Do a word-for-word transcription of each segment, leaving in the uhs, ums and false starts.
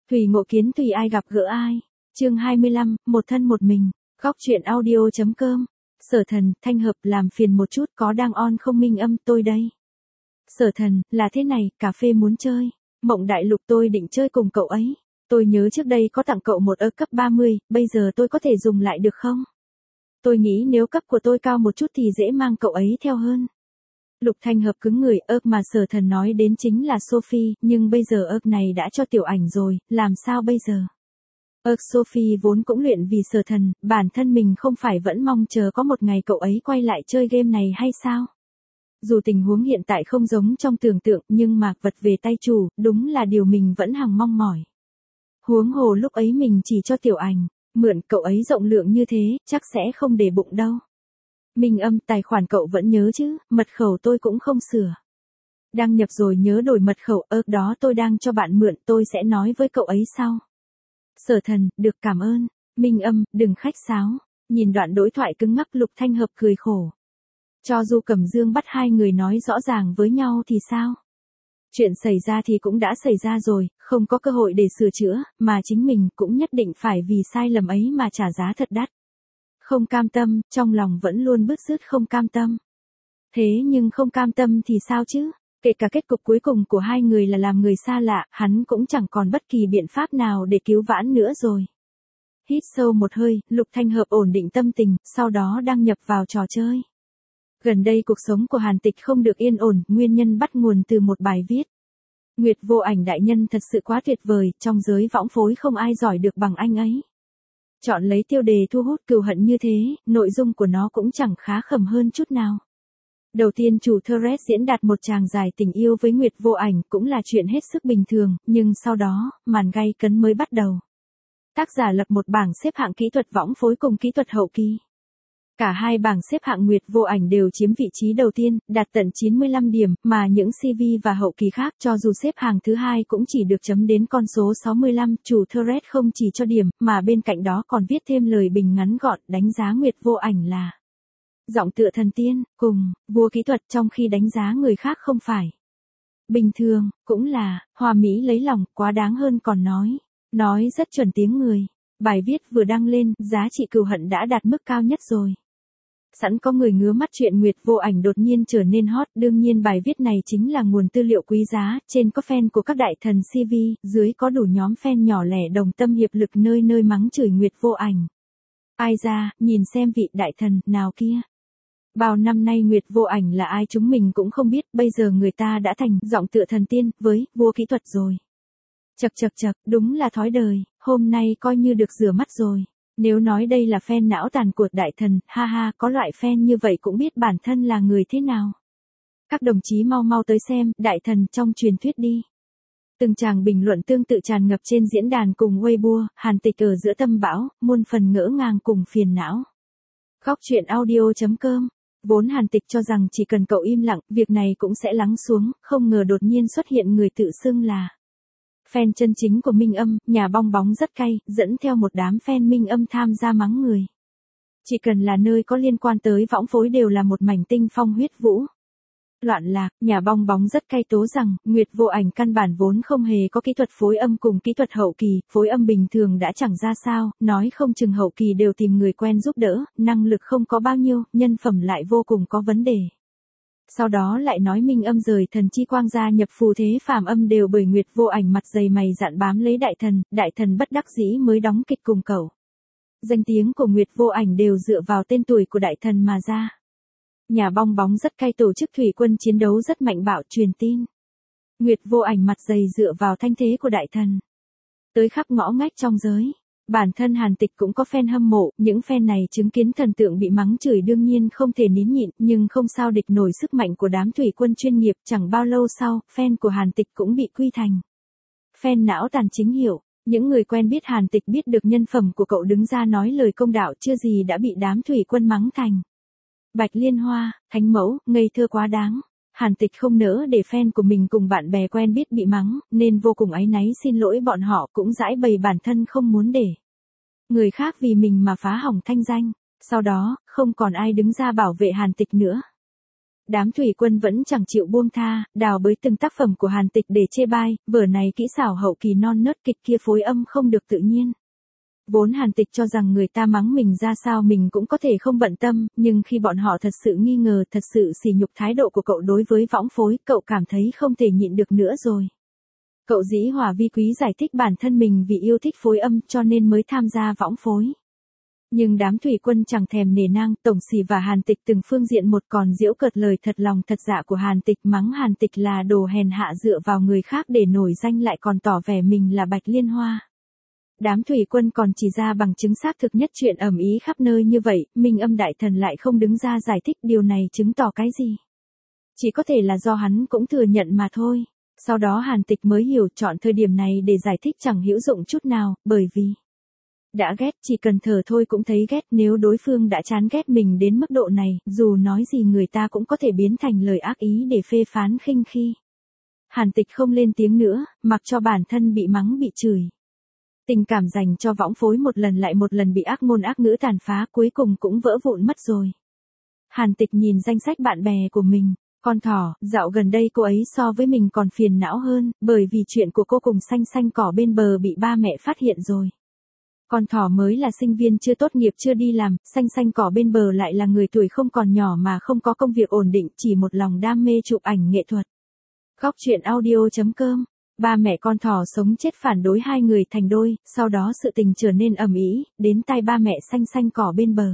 Tùy ngộ kiến tùy ai gặp gỡ ai. Chương hai mươi lăm, một thân một mình. Góc truyện audio chấm com. Sở Thần, Thanh Hợp làm phiền một chút có đang on không Minh Âm, tôi đây. Sở Thần, là thế này, cà phê muốn chơi. Mộng Đại Lục tôi định chơi cùng cậu ấy. Tôi nhớ trước đây có tặng cậu một ơ cấp ba mươi, bây giờ tôi có thể dùng lại được không? Tôi nghĩ nếu cấp của tôi cao một chút thì dễ mang cậu ấy theo hơn. Lục Thanh Hợp cứng người, ơ mà Sở Thần nói đến chính là Sophie, nhưng bây giờ ơ này đã cho Tiểu Ảnh rồi, làm sao bây giờ? Ơ Sophie vốn cũng luyện vì Sở Thần, bản thân mình không phải vẫn mong chờ có một ngày cậu ấy quay lại chơi game này hay sao? Dù tình huống hiện tại không giống trong tưởng tượng nhưng mà vật về tay chủ, đúng là điều mình vẫn hằng mong mỏi. Huống hồ lúc ấy mình chỉ cho Tiểu Ảnh, mượn cậu ấy rộng lượng như thế, chắc sẽ không để bụng đâu. Minh Âm, tài khoản cậu vẫn nhớ chứ, mật khẩu tôi cũng không sửa. Đăng nhập rồi nhớ đổi mật khẩu, ơ đó tôi đang cho bạn mượn, tôi sẽ nói với cậu ấy sau. Sở Thần, được cảm ơn. Minh Âm, đừng khách sáo. Nhìn đoạn đối thoại cứng ngắc Lục Thanh Hợp cười khổ. Cho dù Cẩm Dương bắt hai người nói rõ ràng với nhau thì sao? Chuyện xảy ra thì cũng đã xảy ra rồi, không có cơ hội để sửa chữa, mà chính mình cũng nhất định phải vì sai lầm ấy mà trả giá thật đắt. Không cam tâm, trong lòng vẫn luôn bứt rứt không cam tâm. Thế nhưng không cam tâm thì sao chứ? Kể cả kết cục cuối cùng của hai người là làm người xa lạ, hắn cũng chẳng còn bất kỳ biện pháp nào để cứu vãn nữa rồi. Hít sâu một hơi, Lục Thanh Hợp ổn định tâm tình, sau đó đăng nhập vào trò chơi. Gần đây cuộc sống của Hàn Tịch không được yên ổn, nguyên nhân bắt nguồn từ một bài viết. Nguyệt Vô Ảnh đại nhân thật sự quá tuyệt vời, trong giới võng phối không ai giỏi được bằng anh ấy. Chọn lấy tiêu đề thu hút cừu hận như thế, nội dung của nó cũng chẳng khá khẩm hơn chút nào. Đầu tiên chủ thread diễn đạt một chàng dài tình yêu với Nguyệt Vô Ảnh cũng là chuyện hết sức bình thường, nhưng sau đó, màn gay cấn mới bắt đầu. Tác giả lập một bảng xếp hạng kỹ thuật võng phối cùng kỹ thuật hậu kỳ. Cả hai bảng xếp hạng Nguyệt Vô Ảnh đều chiếm vị trí đầu tiên, đạt tận chín mươi lăm điểm, mà những xê vê và hậu kỳ khác cho dù xếp hàng thứ hai cũng chỉ được chấm đến con số sáu mươi lăm. Chủ thread không chỉ cho điểm, mà bên cạnh đó còn viết thêm lời bình ngắn gọn đánh giá Nguyệt Vô Ảnh là giọng tựa thần tiên, cùng vua kỹ thuật, trong khi đánh giá người khác không phải bình thường, cũng là hoa mỹ lấy lòng, quá đáng hơn còn nói. Nói rất chuẩn tiếng người. Bài viết vừa đăng lên, giá trị cừu hận đã đạt mức cao nhất rồi. Sẵn có người ngứa mắt chuyện Nguyệt Vô Ảnh đột nhiên trở nên hot, đương nhiên bài viết này chính là nguồn tư liệu quý giá, trên có fan của các đại thần xê vê, dưới có đủ nhóm fan nhỏ lẻ đồng tâm hiệp lực nơi nơi mắng chửi Nguyệt Vô Ảnh. Ai ra, nhìn xem vị đại thần nào kia. Bao năm nay Nguyệt Vô Ảnh là ai chúng mình cũng không biết, bây giờ người ta đã thành giọng tựa thần tiên với vua kỹ thuật rồi. Chậc chậc chậc, đúng là thói đời, hôm nay coi như được rửa mắt rồi. Nếu nói đây là fan não tàn của đại thần, ha ha, có loại fan như vậy cũng biết bản thân là người thế nào. Các đồng chí mau mau tới xem, đại thần trong truyền thuyết đi. Từng tràng bình luận tương tự tràn ngập trên diễn đàn cùng Weibo, Hàn Tịch ở giữa tâm bão, muôn phần ngỡ ngàng cùng phiền não. Góc truyện audio chấm com. Vốn Hàn Tịch cho rằng chỉ cần cậu im lặng, việc này cũng sẽ lắng xuống, không ngờ đột nhiên xuất hiện người tự xưng là fan chân chính của Minh Âm, nhà bong bóng rất cay, dẫn theo một đám fan Minh Âm tham gia mắng người. Chỉ cần là nơi có liên quan tới võng phối đều là một mảnh tinh phong huyết vũ. Loạn lạc, nhà bong bóng rất cay tố rằng, Nguyệt Vô Ảnh căn bản vốn không hề có kỹ thuật phối âm cùng kỹ thuật hậu kỳ, phối âm bình thường đã chẳng ra sao, nói không chừng hậu kỳ đều tìm người quen giúp đỡ, năng lực không có bao nhiêu, nhân phẩm lại vô cùng có vấn đề. Sau đó lại nói Minh Âm rời thần chi quang gia nhập phù thế phàm âm đều bởi Nguyệt Vô Ảnh mặt dày mày dạn bám lấy đại thần, đại thần bất đắc dĩ mới đóng kịch cùng cậu. Danh tiếng của Nguyệt Vô Ảnh đều dựa vào tên tuổi của đại thần mà ra. Nhà bong bóng rất cay tổ chức thủy quân chiến đấu rất mạnh bạo truyền tin. Nguyệt Vô Ảnh mặt dày dựa vào thanh thế của đại thần. Tới khắp ngõ ngách trong giới. Bản thân Hàn Tịch cũng có fan hâm mộ, những fan này chứng kiến thần tượng bị mắng chửi đương nhiên không thể nín nhịn, nhưng không sao địch nổi sức mạnh của đám thủy quân chuyên nghiệp, chẳng bao lâu sau, fan của Hàn Tịch cũng bị quy thành fan não tàn chính hiệu. Những người quen biết Hàn Tịch biết được nhân phẩm của cậu đứng ra nói lời công đạo chưa gì đã bị đám thủy quân mắng thành Bạch Liên Hoa, thánh mẫu, ngây thơ quá đáng. Hàn Tịch không nỡ để fan của mình cùng bạn bè quen biết bị mắng, nên vô cùng áy náy xin lỗi bọn họ, cũng giãi bày bản thân không muốn để người khác vì mình mà phá hỏng thanh danh. Sau đó, không còn ai đứng ra bảo vệ Hàn Tịch nữa. Đám thủy quân vẫn chẳng chịu buông tha, đào bới từng tác phẩm của Hàn Tịch để chê bai, vở này kỹ xảo hậu kỳ non nớt, kịch kia phối âm không được tự nhiên. Vốn Hàn Tịch cho rằng người ta mắng mình ra sao mình cũng có thể không bận tâm, nhưng khi bọn họ thật sự nghi ngờ, thật sự sỉ nhục thái độ của cậu đối với võng phối, cậu cảm thấy không thể nhịn được nữa rồi. Cậu dĩ hòa vi quý giải thích bản thân mình vì yêu thích phối âm cho nên mới tham gia võng phối. Nhưng đám thủy quân chẳng thèm nể nang, Tổng Sỉ và Hàn Tịch từng phương diện một còn giễu cợt lời thật lòng thật dạ của Hàn Tịch, mắng Hàn Tịch là đồ hèn hạ dựa vào người khác để nổi danh lại còn tỏ vẻ mình là Bạch Liên Hoa. Đám thủy quân còn chỉ ra bằng chứng xác thực nhất chuyện ầm ĩ khắp nơi như vậy, Minh Âm đại thần lại không đứng ra giải thích điều này chứng tỏ cái gì. Chỉ có thể là do hắn cũng thừa nhận mà thôi. Sau đó Hàn Tịch mới hiểu chọn thời điểm này để giải thích chẳng hữu dụng chút nào, bởi vì đã ghét chỉ cần thở thôi cũng thấy ghét, nếu đối phương đã chán ghét mình đến mức độ này, dù nói gì người ta cũng có thể biến thành lời ác ý để phê phán khinh khi. Hàn Tịch không lên tiếng nữa, mặc cho bản thân bị mắng bị chửi. Tình cảm dành cho võng phối một lần lại một lần bị ác ngôn ác ngữ tàn phá, cuối cùng cũng vỡ vụn mất rồi. Hàn Tịch nhìn danh sách bạn bè của mình. Con thỏ, dạo gần đây cô ấy so với mình còn phiền não hơn, bởi vì chuyện của cô cùng xanh xanh cỏ bên bờ bị ba mẹ phát hiện rồi. Con thỏ mới là sinh viên chưa tốt nghiệp chưa đi làm, xanh xanh cỏ bên bờ lại là người tuổi không còn nhỏ mà không có công việc ổn định, chỉ một lòng đam mê chụp ảnh nghệ thuật. Góc truyện audio chấm com. Ba mẹ con thỏ sống chết phản đối hai người thành đôi, sau đó sự tình trở nên ầm ĩ, đến tai ba mẹ xanh xanh cỏ bên bờ.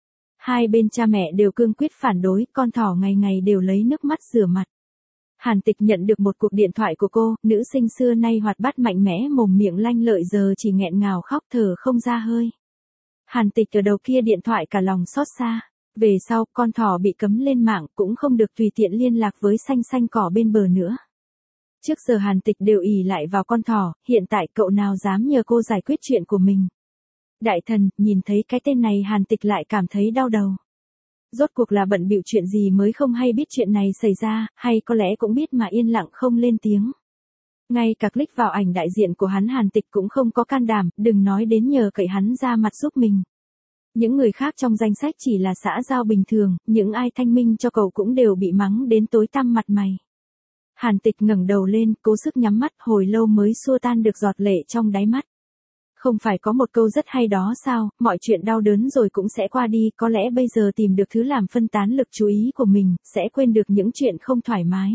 Hai bên cha mẹ đều cương quyết phản đối, con thỏ ngày ngày đều lấy nước mắt rửa mặt. Hàn Tịch nhận được một cuộc điện thoại của cô, nữ sinh xưa nay hoạt bát mạnh mẽ mồm miệng lanh lợi giờ chỉ nghẹn ngào khóc thở không ra hơi. Hàn Tịch ở đầu kia điện thoại cả lòng xót xa. Về sau, con thỏ bị cấm lên mạng cũng không được tùy tiện liên lạc với xanh xanh cỏ bên bờ nữa. Trước giờ Hàn Tịch đều ỷ lại vào con thỏ, hiện tại cậu nào dám nhờ cô giải quyết chuyện của mình. Đại thần, nhìn thấy cái tên này Hàn Tịch lại cảm thấy đau đầu. Rốt cuộc là bận bịu chuyện gì mới không hay biết chuyện này xảy ra, hay có lẽ cũng biết mà yên lặng không lên tiếng. Ngay cả click vào ảnh đại diện của hắn Hàn Tịch cũng không có can đảm, đừng nói đến nhờ cậy hắn ra mặt giúp mình. Những người khác trong danh sách chỉ là xã giao bình thường, những ai thanh minh cho cậu cũng đều bị mắng đến tối tăm mặt mày. Hàn Tịch ngẩng đầu lên, cố sức nhắm mắt, hồi lâu mới xua tan được giọt lệ trong đáy mắt. Không phải có một câu rất hay đó sao, mọi chuyện đau đớn rồi cũng sẽ qua đi, có lẽ bây giờ tìm được thứ làm phân tán lực chú ý của mình, sẽ quên được những chuyện không thoải mái.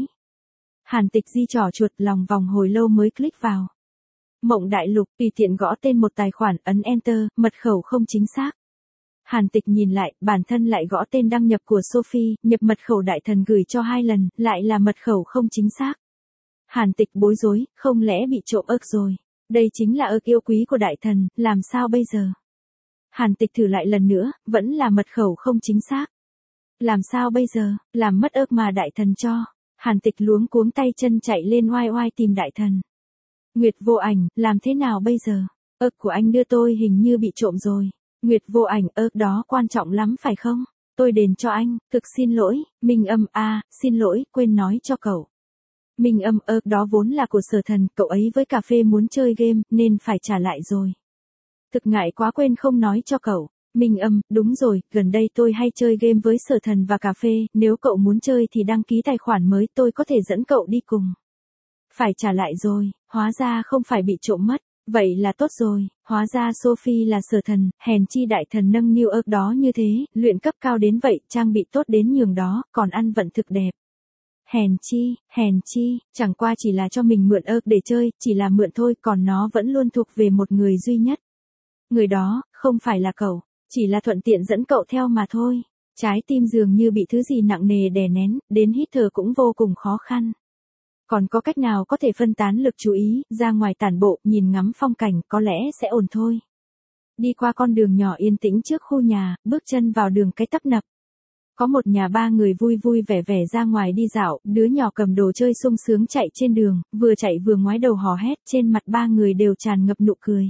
Hàn Tịch di trỏ chuột lòng vòng hồi lâu mới click vào. Mộng Đại Lục, tùy tiện gõ tên một tài khoản, ấn Enter, mật khẩu không chính xác. Hàn Tịch nhìn lại, bản thân lại gõ tên đăng nhập của Sophie, nhập mật khẩu đại thần gửi cho hai lần, lại là mật khẩu không chính xác. Hàn Tịch bối rối, không lẽ bị trộm ức rồi. Đây chính là ức yêu quý của đại thần, làm sao bây giờ? Hàn Tịch thử lại lần nữa, vẫn là mật khẩu không chính xác. Làm sao bây giờ, làm mất ức mà đại thần cho. Hàn Tịch luống cuống tay chân chạy lên oai oai tìm đại thần. Nguyệt Vô Ảnh, làm thế nào bây giờ? Ức của anh đưa tôi hình như bị trộm rồi. Nguyệt Vô Ảnh, ức đó quan trọng lắm phải không? Tôi đền cho anh, thực xin lỗi, Minh Âm, a, à, xin lỗi, quên nói cho cậu. Minh Âm, ơ, đó vốn là của Sở Thần, cậu ấy với cà phê muốn chơi game, nên phải trả lại rồi. Thực ngại quá quên không nói cho cậu. Minh Âm, đúng rồi, gần đây tôi hay chơi game với Sở Thần và cà phê, nếu cậu muốn chơi thì đăng ký tài khoản mới, tôi có thể dẫn cậu đi cùng. Phải trả lại rồi, hóa ra không phải bị trộm mất. Vậy là tốt rồi, hóa ra Sophie là Sở Thần, hèn chi đại thần nâng niu ức đó như thế, luyện cấp cao đến vậy, trang bị tốt đến nhường đó, còn ăn vận thực đẹp. Hèn chi, hèn chi, chẳng qua chỉ là cho mình mượn ức để chơi, chỉ là mượn thôi, còn nó vẫn luôn thuộc về một người duy nhất. Người đó, không phải là cậu, chỉ là thuận tiện dẫn cậu theo mà thôi. Trái tim dường như bị thứ gì nặng nề đè nén, đến hít thở cũng vô cùng khó khăn. Còn có cách nào có thể phân tán lực chú ý, ra ngoài tản bộ, nhìn ngắm phong cảnh, có lẽ sẽ ổn thôi. Đi qua con đường nhỏ yên tĩnh trước khu nhà, bước chân vào đường cái tấp nập. Có một nhà ba người vui vui vẻ vẻ ra ngoài đi dạo, đứa nhỏ cầm đồ chơi sung sướng chạy trên đường, vừa chạy vừa ngoái đầu hò hét, trên mặt ba người đều tràn ngập nụ cười.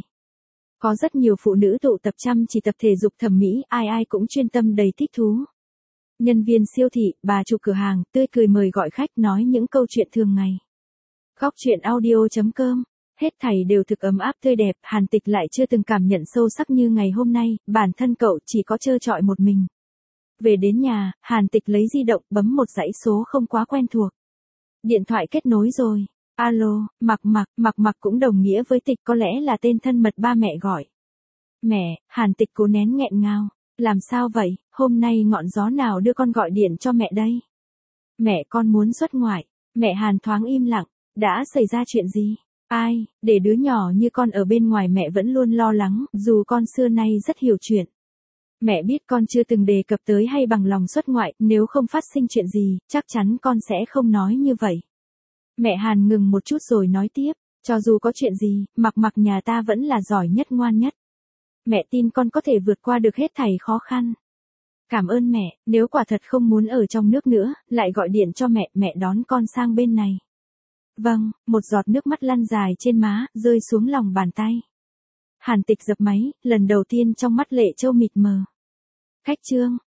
Có rất nhiều phụ nữ tụ tập chăm chỉ tập thể dục thẩm mỹ, ai ai cũng chuyên tâm đầy thích thú. Nhân viên siêu thị, bà chủ cửa hàng, tươi cười mời gọi khách nói những câu chuyện thường ngày. Góc truyện audio chấm com. Hết thảy đều thực ấm áp tươi đẹp, Hàn Tịch lại chưa từng cảm nhận sâu sắc như ngày hôm nay, bản thân cậu chỉ có trơ trọi một mình. Về đến nhà, Hàn Tịch lấy di động bấm một dãy số không quá quen thuộc. Điện thoại kết nối rồi. Alo, Mặc Mặc, Mặc Mặc cũng đồng nghĩa với Tịch, có lẽ là tên thân mật ba mẹ gọi. Mẹ, Hàn Tịch cố nén nghẹn ngào. Làm sao vậy, hôm nay ngọn gió nào đưa con gọi điện cho mẹ đây? Mẹ con muốn xuất ngoại. Mẹ Hàn thoáng im lặng. Đã xảy ra chuyện gì? Ai, để đứa nhỏ như con ở bên ngoài mẹ vẫn luôn lo lắng, dù con xưa nay rất hiểu chuyện. Mẹ biết con chưa từng đề cập tới hay bằng lòng xuất ngoại, nếu không phát sinh chuyện gì, chắc chắn con sẽ không nói như vậy. Mẹ Hàn ngừng một chút rồi nói tiếp, cho dù có chuyện gì, Mặc Mặc nhà ta vẫn là giỏi nhất ngoan nhất. Mẹ tin con có thể vượt qua được hết thảy khó khăn. Cảm ơn mẹ, nếu quả thật không muốn ở trong nước nữa, lại gọi điện cho mẹ, mẹ đón con sang bên này. Vâng, một giọt nước mắt lăn dài trên má, rơi xuống lòng bàn tay. Hàn Tịch dập máy, lần đầu tiên trong mắt lệ trâu mịt mờ. Khách trương,